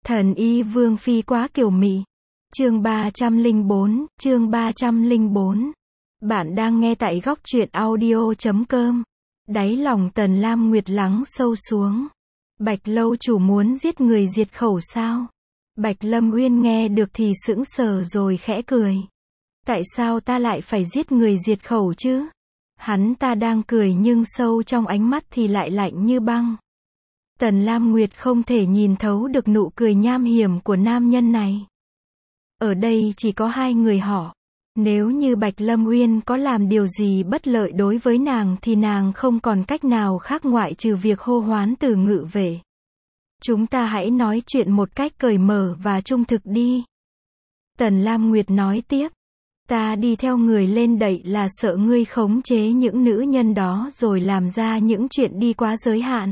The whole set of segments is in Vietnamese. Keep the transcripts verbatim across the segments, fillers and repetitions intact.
Thần y vương phi quá kiều mị. Chương ba trăm lẻ bốn, chương ba trăm lẻ bốn. Bạn đang nghe tại góc truyện audio chấm com. Đáy lòng Tần Lam Nguyệt lắng sâu xuống. Bạch lâu chủ muốn giết người diệt khẩu sao? Bạch Lâm Uyên nghe được thì sững sờ rồi khẽ cười. Tại sao ta lại phải giết người diệt khẩu chứ? Hắn ta đang cười nhưng sâu trong ánh mắt thì lại lạnh như băng. Tần Lam Nguyệt không thể nhìn thấu được nụ cười nham hiểm của nam nhân này. Ở đây chỉ có hai người họ. Nếu như Bạch Lâm Uyên có làm điều gì bất lợi đối với nàng thì nàng không còn cách nào khác ngoại trừ việc hô hoán từ ngự về. Chúng ta hãy nói chuyện một cách cởi mở và trung thực đi. Tần Lam Nguyệt nói tiếp. Ta đi theo người lên đậy là sợ ngươi khống chế những nữ nhân đó rồi làm ra những chuyện đi quá giới hạn.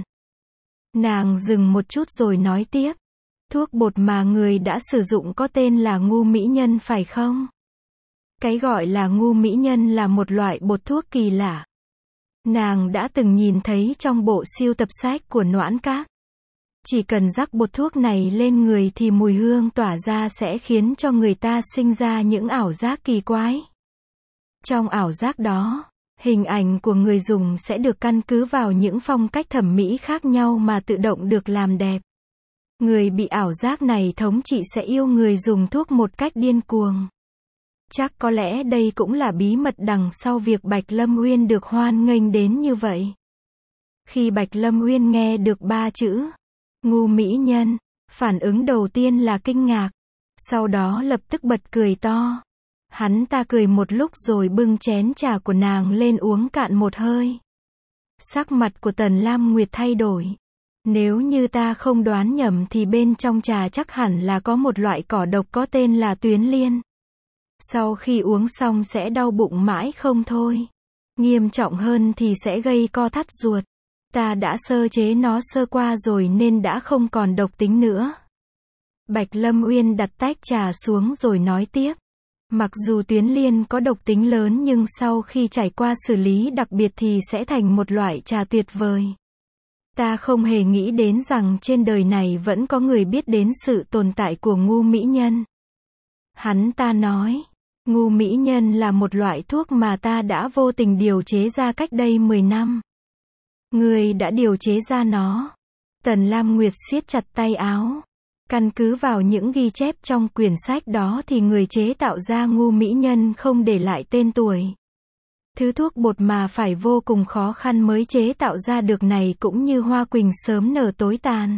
Nàng dừng một chút rồi nói tiếp. Thuốc bột mà người đã sử dụng có tên là ngu mỹ nhân phải không? Cái gọi là ngu mỹ nhân là một loại bột thuốc kỳ lạ. Nàng đã từng nhìn thấy trong bộ siêu tập sách của Noãn Các. Chỉ cần rắc bột thuốc này lên người thì mùi hương tỏa ra sẽ khiến cho người ta sinh ra những ảo giác kỳ quái. Trong ảo giác đó, hình ảnh của người dùng sẽ được căn cứ vào những phong cách thẩm mỹ khác nhau mà tự động được làm đẹp. Người bị ảo giác này thống trị sẽ yêu người dùng thuốc một cách điên cuồng. Chắc có lẽ đây cũng là bí mật đằng sau việc Bạch Lâm Uyên được hoan nghênh đến như vậy. Khi Bạch Lâm Uyên nghe được ba chữ ngu mỹ nhân, phản ứng đầu tiên là kinh ngạc, sau đó lập tức bật cười to. Hắn ta cười một lúc rồi bưng chén trà của nàng lên uống cạn một hơi. Sắc mặt của Tần Lam Nguyệt thay đổi. Nếu như ta không đoán nhầm thì bên trong trà chắc hẳn là có một loại cỏ độc có tên là tuyến liên. Sau khi uống xong sẽ đau bụng mãi không thôi. Nghiêm trọng hơn thì sẽ gây co thắt ruột. Ta đã sơ chế nó sơ qua rồi nên đã không còn độc tính nữa. Bạch Lâm Uyên đặt tách trà xuống rồi nói tiếp. Mặc dù tuyến liên có độc tính lớn nhưng sau khi trải qua xử lý đặc biệt thì sẽ thành một loại trà tuyệt vời. Ta không hề nghĩ đến rằng trên đời này vẫn có người biết đến sự tồn tại của ngu mỹ nhân. Hắn ta nói, ngu mỹ nhân là một loại thuốc mà ta đã vô tình điều chế ra cách đây mười năm. Người đã điều chế ra nó. Tần Lam Nguyệt siết chặt tay áo. Căn cứ vào những ghi chép trong quyển sách đó thì người chế tạo ra ngu mỹ nhân không để lại tên tuổi. Thứ thuốc bột mà phải vô cùng khó khăn mới chế tạo ra được này cũng như hoa quỳnh sớm nở tối tàn.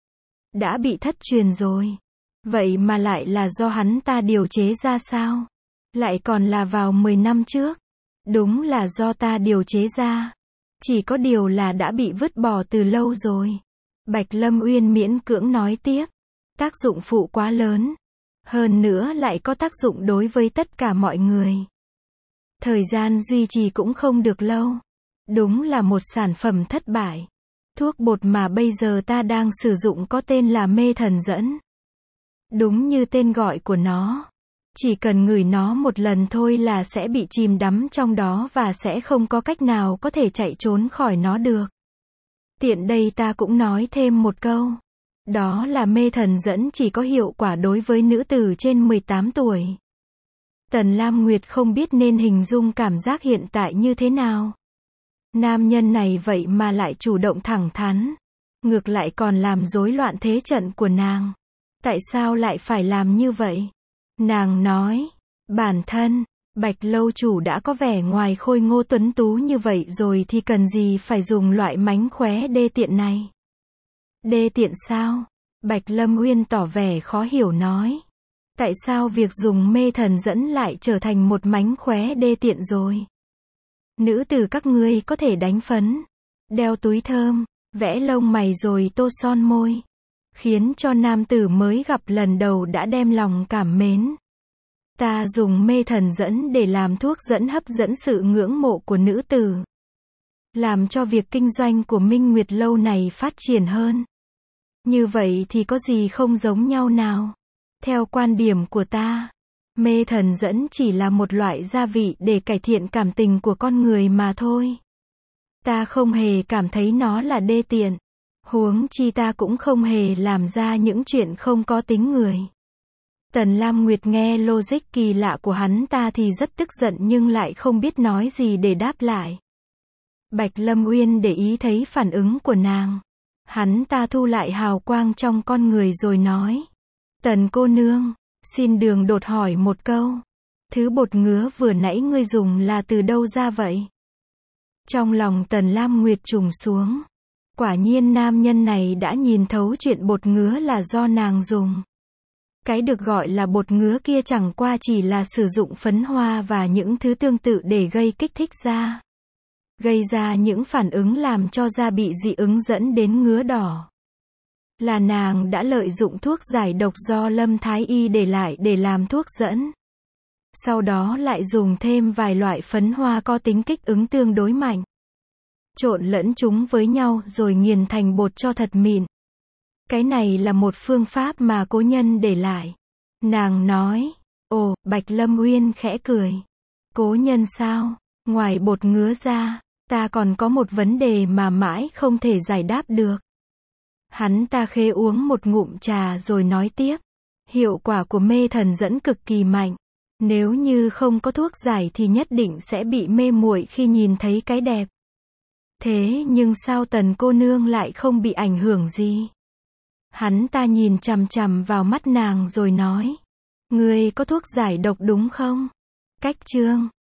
Đã bị thất truyền rồi. Vậy mà lại là do hắn ta điều chế ra sao? Lại còn là vào mười năm trước. Đúng là do ta điều chế ra. Chỉ có điều là đã bị vứt bỏ từ lâu rồi. Bạch Lâm Uyên miễn cưỡng nói tiếp. Tác dụng phụ quá lớn. Hơn nữa lại có tác dụng đối với tất cả mọi người. Thời gian duy trì cũng không được lâu. Đúng là một sản phẩm thất bại. Thuốc bột mà bây giờ ta đang sử dụng có tên là mê thần dẫn. Đúng như tên gọi của nó. Chỉ cần ngửi nó một lần thôi là sẽ bị chìm đắm trong đó và sẽ không có cách nào có thể chạy trốn khỏi nó được. Tiện đây ta cũng nói thêm một câu. Đó là mê thần dẫn chỉ có hiệu quả đối với nữ tử trên mười tám tuổi. Tần Lam Nguyệt không biết nên hình dung cảm giác hiện tại như thế nào. Nam nhân này vậy mà lại chủ động thẳng thắn. Ngược lại còn làm rối loạn thế trận của nàng. Tại sao lại phải làm như vậy? Nàng nói, bản thân, Bạch lâu chủ đã có vẻ ngoài khôi ngô tuấn tú như vậy rồi thì cần gì phải dùng loại mánh khóe đê tiện này. Đê tiện sao? Bạch Lâm Uyên tỏ vẻ khó hiểu nói. Tại sao việc dùng mê thần dẫn lại trở thành một mánh khóe đê tiện rồi? Nữ tử các ngươi có thể đánh phấn, đeo túi thơm, vẽ lông mày rồi tô son môi. Khiến cho nam tử mới gặp lần đầu đã đem lòng cảm mến. Ta dùng mê thần dẫn để làm thuốc dẫn hấp dẫn sự ngưỡng mộ của nữ tử. Làm cho việc kinh doanh của Minh Nguyệt lâu này phát triển hơn. Như vậy thì có gì không giống nhau nào? Theo quan điểm của ta, mê thần dẫn chỉ là một loại gia vị để cải thiện cảm tình của con người mà thôi. Ta không hề cảm thấy nó là đê tiện. Huống chi ta cũng không hề làm ra những chuyện không có tính người. Tần Lam Nguyệt nghe logic kỳ lạ của hắn ta thì rất tức giận nhưng lại không biết nói gì để đáp lại. Bạch Lâm Uyên để ý thấy phản ứng của nàng. Hắn ta thu lại hào quang trong con người rồi nói. Tần cô nương, xin đường đột hỏi một câu. Thứ bột ngứa vừa nãy ngươi dùng là từ đâu ra vậy? Trong lòng Tần Lam Nguyệt trùng xuống. Quả nhiên nam nhân này đã nhìn thấu chuyện bột ngứa là do nàng dùng. Cái được gọi là bột ngứa kia chẳng qua chỉ là sử dụng phấn hoa và những thứ tương tự để gây kích thích da. Gây ra những phản ứng làm cho da bị dị ứng dẫn đến ngứa đỏ. Là nàng đã lợi dụng thuốc giải độc do Lâm Thái Y để lại để làm thuốc dẫn. Sau đó lại dùng thêm vài loại phấn hoa có tính kích ứng tương đối mạnh. Trộn lẫn chúng với nhau rồi nghiền thành bột cho thật mịn. Cái này là một phương pháp mà cố nhân để lại. Nàng nói. Ồ, Bạch Lâm Uyên khẽ cười. Cố nhân sao? Ngoài bột ngứa ra, ta còn có một vấn đề mà mãi không thể giải đáp được. Hắn ta khẽ uống một ngụm trà rồi nói tiếp. Hiệu quả của mê thần dẫn cực kỳ mạnh. Nếu như không có thuốc giải thì nhất định sẽ bị mê muội khi nhìn thấy cái đẹp. Thế nhưng sao Tần cô nương lại không bị ảnh hưởng gì? Hắn ta nhìn chằm chằm vào mắt nàng rồi nói. Ngươi có thuốc giải độc đúng không? Cách chương